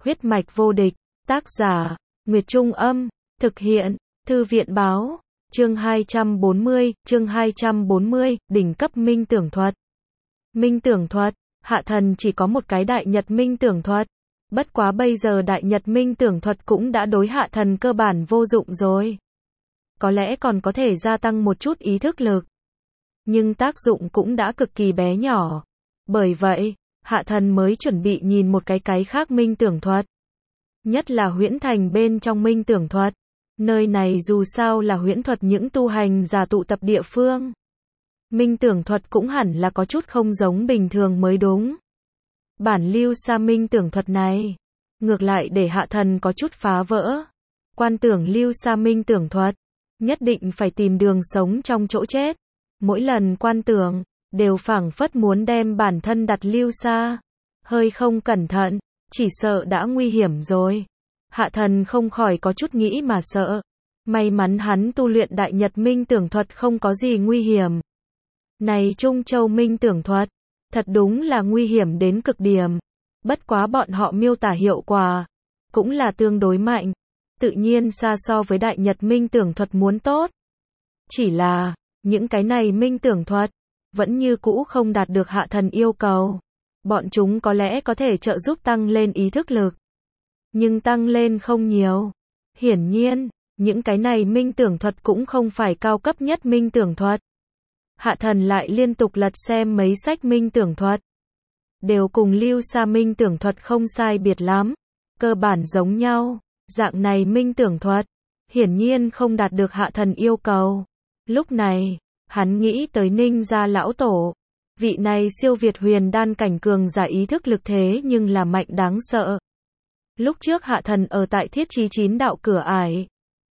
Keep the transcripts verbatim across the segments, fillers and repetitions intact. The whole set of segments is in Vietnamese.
Huyết mạch vô địch, tác giả, Nguyệt Trung Âm, thực hiện, Thư viện Báo, chương hai trăm bốn mươi, chương hai trăm bốn mươi, đỉnh cấp minh tưởng thuật. Minh tưởng thuật, Hạ Thần chỉ có một cái đại nhật minh tưởng thuật. Bất quá bây giờ đại nhật minh tưởng thuật cũng đã đối Hạ Thần cơ bản vô dụng rồi. Có lẽ còn có thể gia tăng một chút ý thức lực. Nhưng tác dụng cũng đã cực kỳ bé nhỏ. Bởi vậy, Hạ Thần mới chuẩn bị nhìn một cái cái khác minh tưởng thuật. Nhất là huyễn thành bên trong minh tưởng thuật. Nơi này dù sao là huyễn thuật những tu hành giả tụ tập địa phương. Minh tưởng thuật cũng hẳn là có chút không giống bình thường mới đúng. Bản lưu sa minh tưởng thuật này, ngược lại để Hạ Thần có chút phá vỡ. Quan tưởng lưu sa minh tưởng thuật, nhất định phải tìm đường sống trong chỗ chết. Mỗi lần quan tưởng, đều phảng phất muốn đem bản thân đặt lưu sa. Hơi không cẩn thận, chỉ sợ đã nguy hiểm rồi. Hạ Thần không khỏi có chút nghĩ mà sợ. May mắn hắn tu luyện đại nhật minh tưởng thuật không có gì nguy hiểm. Này Trung Châu minh tưởng thuật, thật đúng là nguy hiểm đến cực điểm. Bất quá bọn họ miêu tả hiệu quả, cũng là tương đối mạnh. Tự nhiên xa so với đại nhật minh tưởng thuật muốn tốt. Chỉ là, những cái này minh tưởng thuật, vẫn như cũ không đạt được Hạ Thần yêu cầu. Bọn chúng có lẽ có thể trợ giúp tăng lên ý thức lực. Nhưng tăng lên không nhiều. Hiển nhiên, những cái này minh tưởng thuật cũng không phải cao cấp nhất minh tưởng thuật. Hạ Thần lại liên tục lật xem mấy sách minh tưởng thuật. Đều cùng lưu sa minh tưởng thuật không sai biệt lắm. Cơ bản giống nhau. Dạng này minh tưởng thuật, hiển nhiên không đạt được Hạ Thần yêu cầu. Lúc này, hắn nghĩ tới Ninh gia lão tổ. Vị này siêu việt huyền đan cảnh cường giả ý thức lực thế nhưng là mạnh đáng sợ. Lúc trước Hạ Thần ở tại Thiết Chí Chín đạo cửa ải.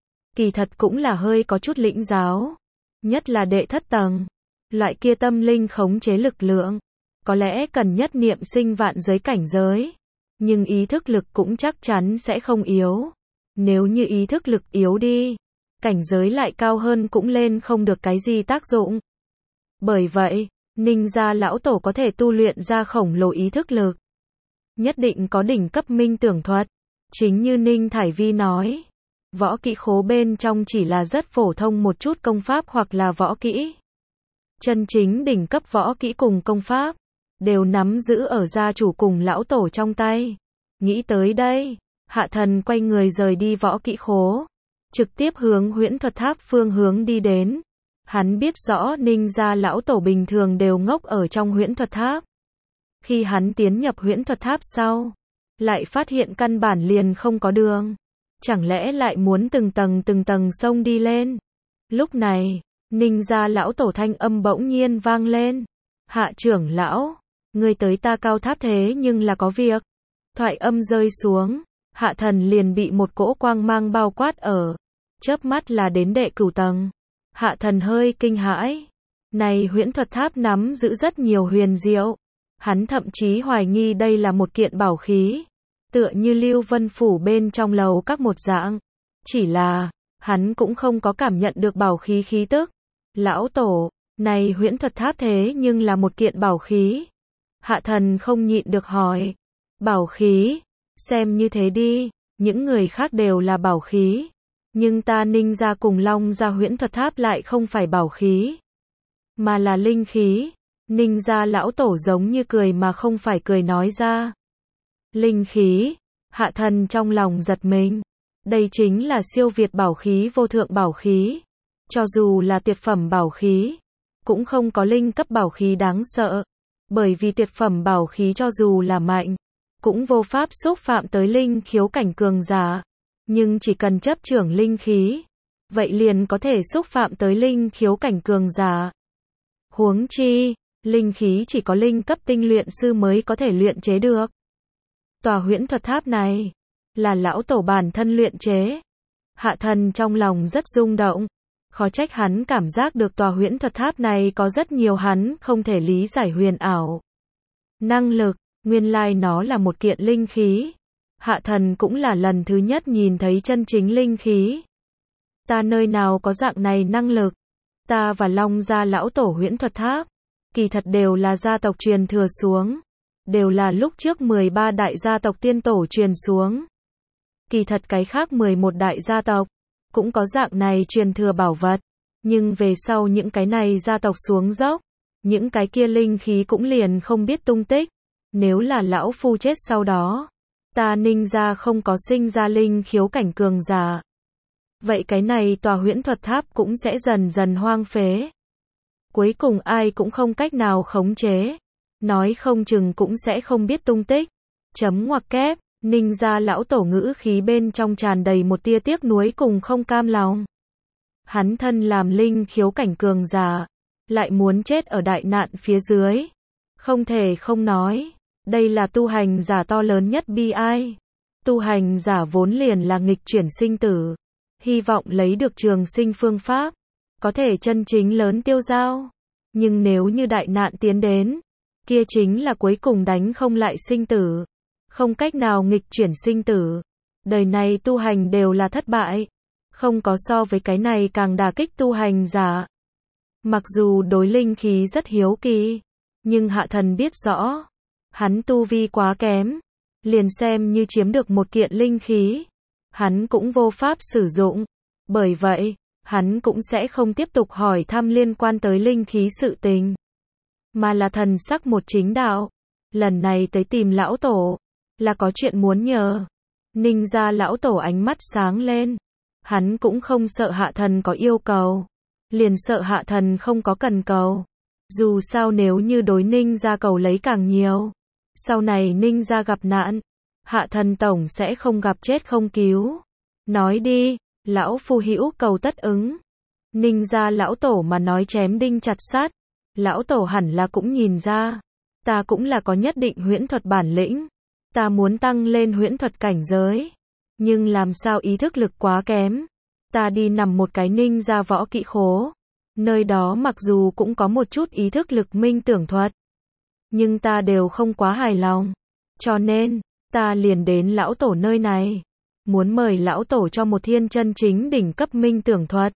Kỳ thật cũng là hơi có chút lĩnh giáo. Nhất là đệ thất tầng. Loại kia tâm linh khống chế lực lượng. Có lẽ cần nhất niệm sinh vạn giới cảnh giới. Nhưng ý thức lực cũng chắc chắn sẽ không yếu. Nếu như ý thức lực yếu đi, cảnh giới lại cao hơn cũng lên không được cái gì tác dụng. Bởi vậy, Ninh gia lão tổ có thể tu luyện ra khổng lồ ý thức lực. Nhất định có đỉnh cấp minh tưởng thuật. Chính như Ninh Thải Vi nói, võ kỹ khố bên trong chỉ là rất phổ thông một chút công pháp hoặc là võ kỹ. Chân chính đỉnh cấp võ kỹ cùng công pháp, đều nắm giữ ở gia chủ cùng lão tổ trong tay. Nghĩ tới đây, Hạ Thần quay người rời đi võ kỹ khố. Trực tiếp hướng huyễn thuật tháp phương hướng đi đến. Hắn biết rõ Ninh gia lão tổ bình thường đều ngốc ở trong huyễn thuật tháp. Khi hắn tiến nhập huyễn thuật tháp sau, lại phát hiện căn bản liền không có đường. Chẳng lẽ lại muốn từng tầng từng tầng xông đi lên. Lúc này, Ninh gia lão tổ thanh âm bỗng nhiên vang lên. Hạ trưởng lão, ngươi tới ta cao tháp thế nhưng là có việc. Thoại âm rơi xuống, Hạ Thần liền bị một cỗ quang mang bao quát ở. Chớp mắt là đến đệ cửu tầng. Hạ Thần hơi kinh hãi. Này huyễn thuật tháp nắm giữ rất nhiều huyền diệu. Hắn thậm chí hoài nghi đây là một kiện bảo khí. Tựa như Lưu Vân Phủ bên trong lầu các một dạng. Chỉ là, hắn cũng không có cảm nhận được bảo khí khí tức. Lão tổ, này huyễn thuật tháp thế nhưng là một kiện bảo khí. Hạ Thần không nhịn được hỏi. Bảo khí, xem như thế đi, những người khác đều là bảo khí. Nhưng ta Ninh gia cùng Long gia huyễn thuật tháp lại không phải bảo khí. Mà là linh khí. Ninh gia lão tổ giống như cười mà không phải cười nói ra. Linh khí, Hạ Thần trong lòng giật mình. Đây chính là siêu việt bảo khí vô thượng bảo khí. Cho dù là tuyệt phẩm bảo khí, cũng không có linh cấp bảo khí đáng sợ. Bởi vì tuyệt phẩm bảo khí cho dù là mạnh, cũng vô pháp xúc phạm tới linh khiếu cảnh cường giả. Nhưng chỉ cần chấp trưởng linh khí, vậy liền có thể xúc phạm tới linh khiếu cảnh cường giả. Huống chi, linh khí chỉ có linh cấp tinh luyện sư mới có thể luyện chế được. Tòa huyễn thuật tháp này, là lão tổ bản thân luyện chế. Hạ Thần trong lòng rất rung động. Khó trách hắn cảm giác được tòa huyễn thuật tháp này có rất nhiều hắn không thể lý giải huyền ảo. Năng lực, nguyên lai nó là một kiện linh khí. Hạ Thần cũng là lần thứ nhất nhìn thấy chân chính linh khí. Ta nơi nào có dạng này năng lực. Ta và Long gia lão tổ huyễn thuật tháp, kỳ thật đều là gia tộc truyền thừa xuống. đều là lúc trước mười ba đại gia tộc tiên tổ truyền xuống. Kỳ thật cái khác mười một đại gia tộc, cũng có dạng này truyền thừa bảo vật, nhưng về sau những cái này gia tộc xuống dốc, những cái kia linh khí cũng liền không biết tung tích. Nếu là lão phu chết sau đó, ta Ninh gia không có sinh ra linh khiếu cảnh cường giả, vậy cái này tòa huyễn thuật tháp cũng sẽ dần dần hoang phế. Cuối cùng ai cũng không cách nào khống chế, nói không chừng cũng sẽ không biết tung tích. Chấm ngoặc kép, Ninh gia lão tổ ngữ khí bên trong tràn đầy một tia tiếc nuối cùng không cam lòng. Hắn thân làm linh khiếu cảnh cường giả, lại muốn chết ở đại nạn phía dưới. Không thể không nói, đây là tu hành giả to lớn nhất bi ai. Tu hành giả vốn liền là nghịch chuyển sinh tử, hy vọng lấy được trường sinh phương pháp, có thể chân chính lớn tiêu dao. Nhưng nếu như đại nạn tiến đến, kia chính là cuối cùng đánh không lại sinh tử, không cách nào nghịch chuyển sinh tử. Đời này tu hành đều là thất bại, không có so với cái này càng đả kích tu hành giả. Mặc dù đối linh khí rất hiếu kỳ, nhưng Hạ Thần biết rõ, hắn tu vi quá kém, liền xem như chiếm được một kiện linh khí, hắn cũng vô pháp sử dụng. Bởi vậy, hắn cũng sẽ không tiếp tục hỏi thăm liên quan tới linh khí sự tình, mà là thần sắc một chính đạo. Lần này tới tìm lão tổ, là có chuyện muốn nhờ. Ninh gia lão tổ ánh mắt sáng lên, hắn cũng không sợ Hạ Thần có yêu cầu, liền sợ Hạ Thần không có cần cầu. Dù sao nếu như đối Ninh gia cầu lấy càng nhiều, sau này Ninh gia gặp nạn, Hạ Thần tổng sẽ không gặp chết không cứu. Nói đi, lão phu hữu cầu tất ứng. Ninh gia lão tổ mà nói chém đinh chặt sắt, lão tổ hẳn là cũng nhìn ra, ta cũng là có nhất định huyễn thuật bản lĩnh, ta muốn tăng lên huyễn thuật cảnh giới, nhưng làm sao ý thức lực quá kém. Ta đi nằm một cái Ninh gia võ kỹ khố, nơi đó mặc dù cũng có một chút ý thức lực minh tưởng thuật, nhưng ta đều không quá hài lòng, cho nên ta liền đến lão tổ nơi này, muốn mời lão tổ cho một thiên chân chính đỉnh cấp minh tưởng thuật.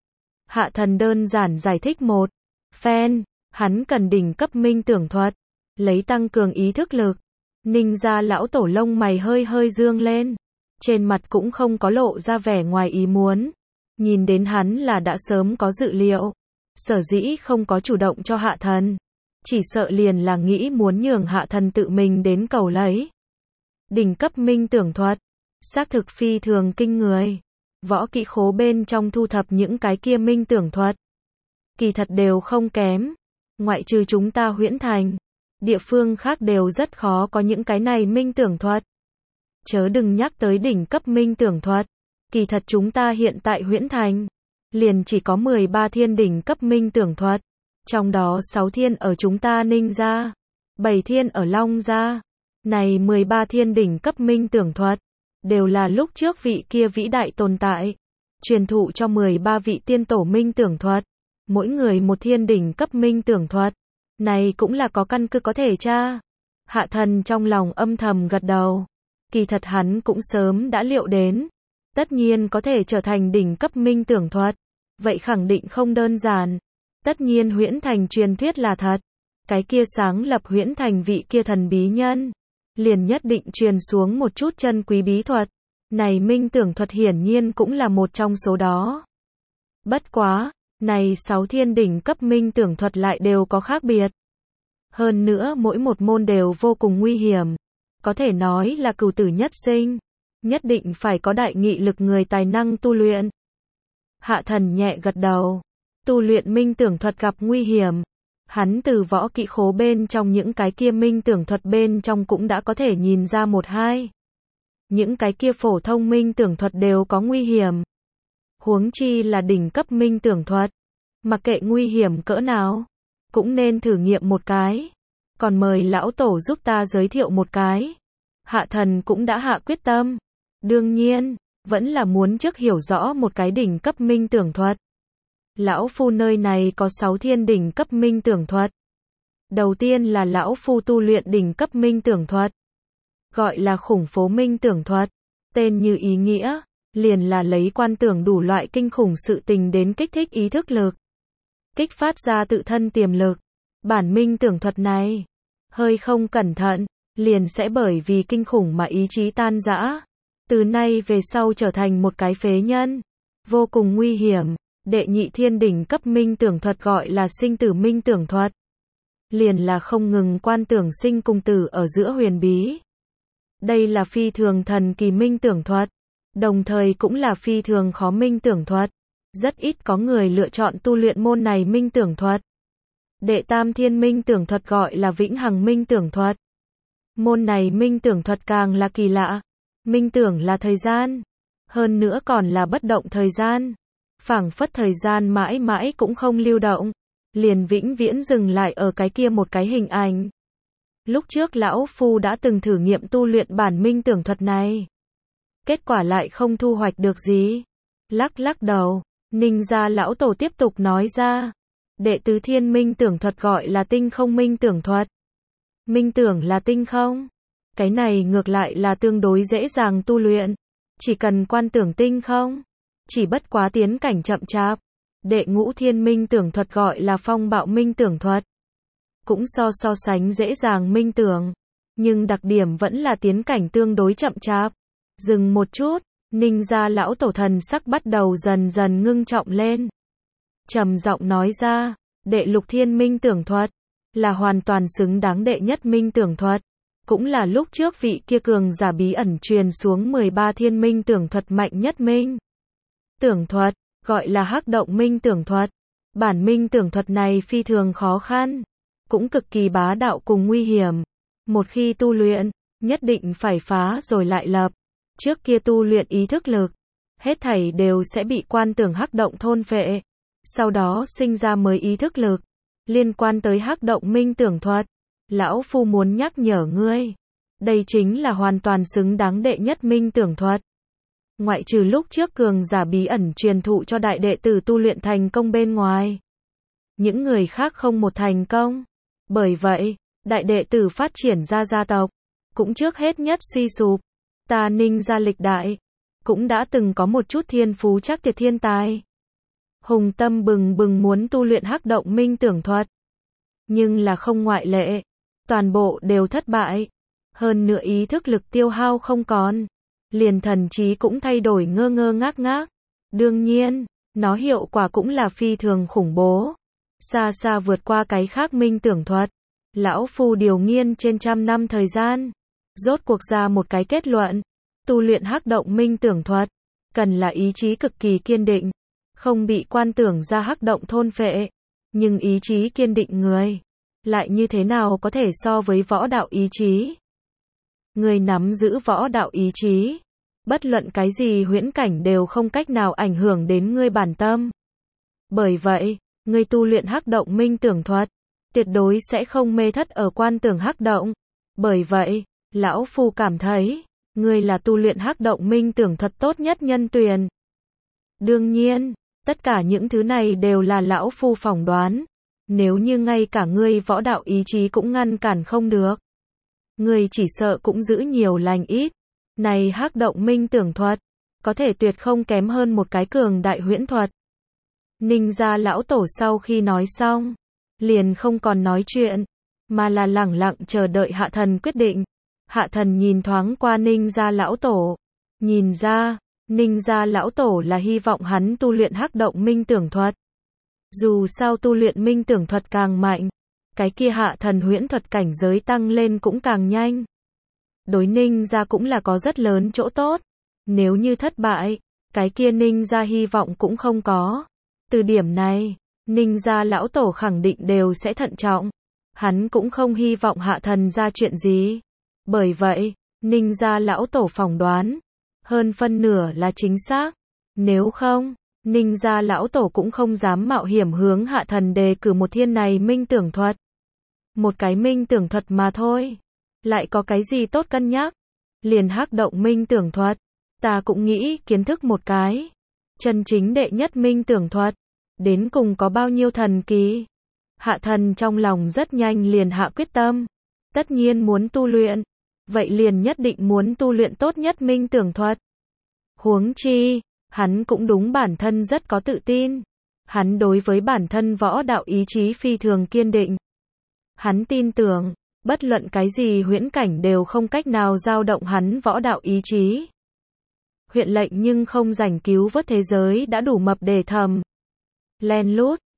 Hạ Thần đơn giản giải thích một phen, hắn cần đỉnh cấp minh tưởng thuật, lấy tăng cường ý thức lực. Ninh gia lão tổ lông mày hơi hơi dương lên, trên mặt cũng không có lộ ra vẻ ngoài ý muốn, nhìn đến hắn là đã sớm có dự liệu, sở dĩ không có chủ động cho Hạ Thần, chỉ sợ liền là nghĩ muốn nhường Hạ Thần tự mình đến cầu lấy. Đỉnh cấp minh tưởng thuật, xác thực phi thường kinh người. Võ kỹ khố bên trong thu thập những cái kia minh tưởng thuật, kỳ thật đều không kém, ngoại trừ chúng ta Huyễn Thành, địa phương khác đều rất khó có những cái này minh tưởng thuật. Chớ đừng nhắc tới đỉnh cấp minh tưởng thuật, kỳ thật chúng ta hiện tại Huyễn Thành, liền chỉ có mười ba thiên đỉnh cấp minh tưởng thuật, trong đó sáu thiên ở chúng ta Ninh gia, bảy thiên ở Long gia. Này mười ba thiên đỉnh cấp minh tưởng thuật, đều là lúc trước vị kia vĩ đại tồn tại, truyền thụ cho mười ba vị tiên tổ minh tưởng thuật, mỗi người một thiên đỉnh cấp minh tưởng thuật, này cũng là có căn cứ có thể tra. Hạ Thần trong lòng âm thầm gật đầu, kỳ thật hắn cũng sớm đã liệu đến, tất nhiên có thể trở thành đỉnh cấp minh tưởng thuật, vậy khẳng định không đơn giản, tất nhiên Huyễn Thành truyền thuyết là thật, cái kia sáng lập Huyễn Thành vị kia thần bí nhân, liền nhất định truyền xuống một chút chân quý bí thuật, này minh tưởng thuật hiển nhiên cũng là một trong số đó. Bất quá, này sáu thiên đỉnh cấp minh tưởng thuật lại đều có khác biệt. Hơn nữa mỗi một môn đều vô cùng nguy hiểm, có thể nói là cửu tử nhất sinh, nhất định phải có đại nghị lực người tài năng tu luyện. Hạ Thần nhẹ gật đầu, tu luyện minh tưởng thuật gặp nguy hiểm. Hắn từ võ kỹ khố bên trong những cái kia minh tưởng thuật bên trong cũng đã có thể nhìn ra một hai. Những cái kia phổ thông minh tưởng thuật đều có nguy hiểm. Huống chi là đỉnh cấp minh tưởng thuật. Mặc kệ nguy hiểm cỡ nào, cũng nên thử nghiệm một cái. Còn mời lão tổ giúp ta giới thiệu một cái. Hạ Thần cũng đã hạ quyết tâm. Đương nhiên, vẫn là muốn trước hiểu rõ một cái đỉnh cấp minh tưởng thuật. Lão phu nơi này có sáu thiên đỉnh cấp minh tưởng thuật. Đầu tiên là lão phu tu luyện đỉnh cấp minh tưởng thuật, gọi là khủng phố minh tưởng thuật, tên như ý nghĩa, liền là lấy quan tưởng đủ loại kinh khủng sự tình đến kích thích ý thức lực, kích phát ra tự thân tiềm lực. Bản minh tưởng thuật này, hơi không cẩn thận, liền sẽ bởi vì kinh khủng mà ý chí tan rã. Từ nay về sau trở thành một cái phế nhân. Vô cùng nguy hiểm. Đệ nhị thiên đỉnh cấp minh tưởng thuật gọi là sinh tử minh tưởng thuật. Liền là không ngừng quan tưởng sinh cùng tử ở giữa huyền bí. Đây là phi thường thần kỳ minh tưởng thuật. Đồng thời cũng là phi thường khó minh tưởng thuật. Rất ít có người lựa chọn tu luyện môn này minh tưởng thuật. Đệ tam thiên minh tưởng thuật gọi là vĩnh hằng minh tưởng thuật. Môn này minh tưởng thuật càng là kỳ lạ. Minh tưởng là thời gian. Hơn nữa còn là bất động thời gian. Phảng phất thời gian mãi mãi cũng không lưu động. Liền vĩnh viễn dừng lại ở cái kia một cái hình ảnh. Lúc trước lão phu đã từng thử nghiệm tu luyện bản minh tưởng thuật này. Kết quả lại không thu hoạch được gì. Lắc lắc đầu, Ninh gia lão tổ tiếp tục nói ra. Đệ tứ thiên minh tưởng thuật gọi là tinh không minh tưởng thuật. Minh tưởng là tinh không. Cái này ngược lại là tương đối dễ dàng tu luyện. Chỉ cần quan tưởng tinh không. Chỉ bất quá tiến cảnh chậm chạp. Đệ ngũ thiên minh tưởng thuật gọi là phong bạo minh tưởng thuật. Cũng so so sánh dễ dàng minh tưởng. Nhưng đặc điểm vẫn là tiến cảnh tương đối chậm chạp. Dừng một chút, Ninh gia lão tổ thần sắc bắt đầu dần dần ngưng trọng lên. Trầm giọng nói ra, đệ lục thiên minh tưởng thuật, là hoàn toàn xứng đáng đệ nhất minh tưởng thuật. Cũng là lúc trước vị kia cường giả bí ẩn truyền xuống mười ba thiên minh tưởng thuật mạnh nhất minh. Tưởng thuật, gọi là hắc động minh tưởng thuật. Bản minh tưởng thuật này phi thường khó khăn, cũng cực kỳ bá đạo cùng nguy hiểm. Một khi tu luyện, nhất định phải phá rồi lại lập. Trước kia tu luyện ý thức lực, hết thảy đều sẽ bị quan tưởng hắc động thôn phệ. Sau đó sinh ra mới ý thức lực. Liên quan tới hắc động minh tưởng thuật, lão phu muốn nhắc nhở ngươi. Đây chính là hoàn toàn xứng đáng đệ nhất minh tưởng thuật. Ngoại trừ lúc trước cường giả bí ẩn truyền thụ cho đại đệ tử tu luyện thành công bên ngoài. Những người khác không một thành công. Bởi vậy, đại đệ tử phát triển ra gia tộc, cũng trước hết nhất suy sụp. Ta Ninh gia lịch đại, cũng đã từng có một chút thiên phú chắc tuyệt thiên tài. Hùng tâm bừng bừng muốn tu luyện hắc động minh tưởng thuật. Nhưng là không ngoại lệ. Toàn bộ đều thất bại. Hơn nữa ý thức lực tiêu hao không còn. Liền thần trí cũng thay đổi ngơ ngơ ngác ngác. Đương nhiên, nó hiệu quả cũng là phi thường khủng bố. Xa xa vượt qua cái khác minh tưởng thuật. Lão phu điều nghiên trên trăm năm thời gian. Rốt cuộc ra một cái kết luận. Tu luyện hắc động minh tưởng thuật. Cần là ý chí cực kỳ kiên định. Không bị quan tưởng ra hắc động thôn phệ. Nhưng ý chí kiên định người. Lại như thế nào có thể so với võ đạo ý chí? Người nắm giữ võ đạo ý chí. Bất luận cái gì huyễn cảnh đều không cách nào ảnh hưởng đến ngươi bản tâm. Bởi vậy, ngươi tu luyện hắc động minh tưởng thuật. Tuyệt đối sẽ không mê thất ở quan tưởng hắc động. Bởi vậy, lão phu cảm thấy, ngươi là tu luyện hắc động minh tưởng thuật tốt nhất nhân tuyển. Đương nhiên, tất cả những thứ này đều là lão phu phỏng đoán. Nếu như ngay cả ngươi võ đạo ý chí cũng ngăn cản không được. Ngươi chỉ sợ cũng giữ nhiều lành ít. Này hắc động minh tưởng thuật, có thể tuyệt không kém hơn một cái cường đại huyễn thuật. Ninh gia lão tổ sau khi nói xong, liền không còn nói chuyện, mà là lẳng lặng chờ đợi hạ thần quyết định. Hạ thần nhìn thoáng qua Ninh gia lão tổ. Nhìn ra, Ninh gia lão tổ là hy vọng hắn tu luyện hắc động minh tưởng thuật. Dù sao tu luyện minh tưởng thuật càng mạnh, cái kia hạ thần huyễn thuật cảnh giới tăng lên cũng càng nhanh. Đối Ninh gia cũng là có rất lớn chỗ tốt. Nếu như thất bại, cái kia Ninh gia hy vọng cũng không có. Từ điểm này, Ninh gia lão tổ khẳng định đều sẽ thận trọng. Hắn cũng không hy vọng hạ thần ra chuyện gì. Bởi vậy, Ninh gia lão tổ phỏng đoán, hơn phân nửa là chính xác. Nếu không, Ninh gia lão tổ cũng không dám mạo hiểm hướng hạ thần đề cử một thiên này minh tưởng thuật. Một cái minh tưởng thuật mà thôi. Lại có cái gì tốt cân nhắc? Liền hắc động minh tưởng thuật. Ta cũng nghĩ kiến thức một cái. Chân chính đệ nhất minh tưởng thuật. Đến cùng có bao nhiêu thần kỳ? Hạ thần trong lòng rất nhanh liền hạ quyết tâm. Tất nhiên muốn tu luyện. Vậy liền nhất định muốn tu luyện tốt nhất minh tưởng thuật. Huống chi, hắn cũng đúng bản thân rất có tự tin. Hắn đối với bản thân võ đạo ý chí phi thường kiên định. Hắn tin tưởng, Bất luận cái gì huyễn cảnh đều không cách nào dao động hắn võ đạo ý chí. Huyện lệnh nhưng không rảnh cứu vớt thế giới đã đủ mập để thầm. Len lút,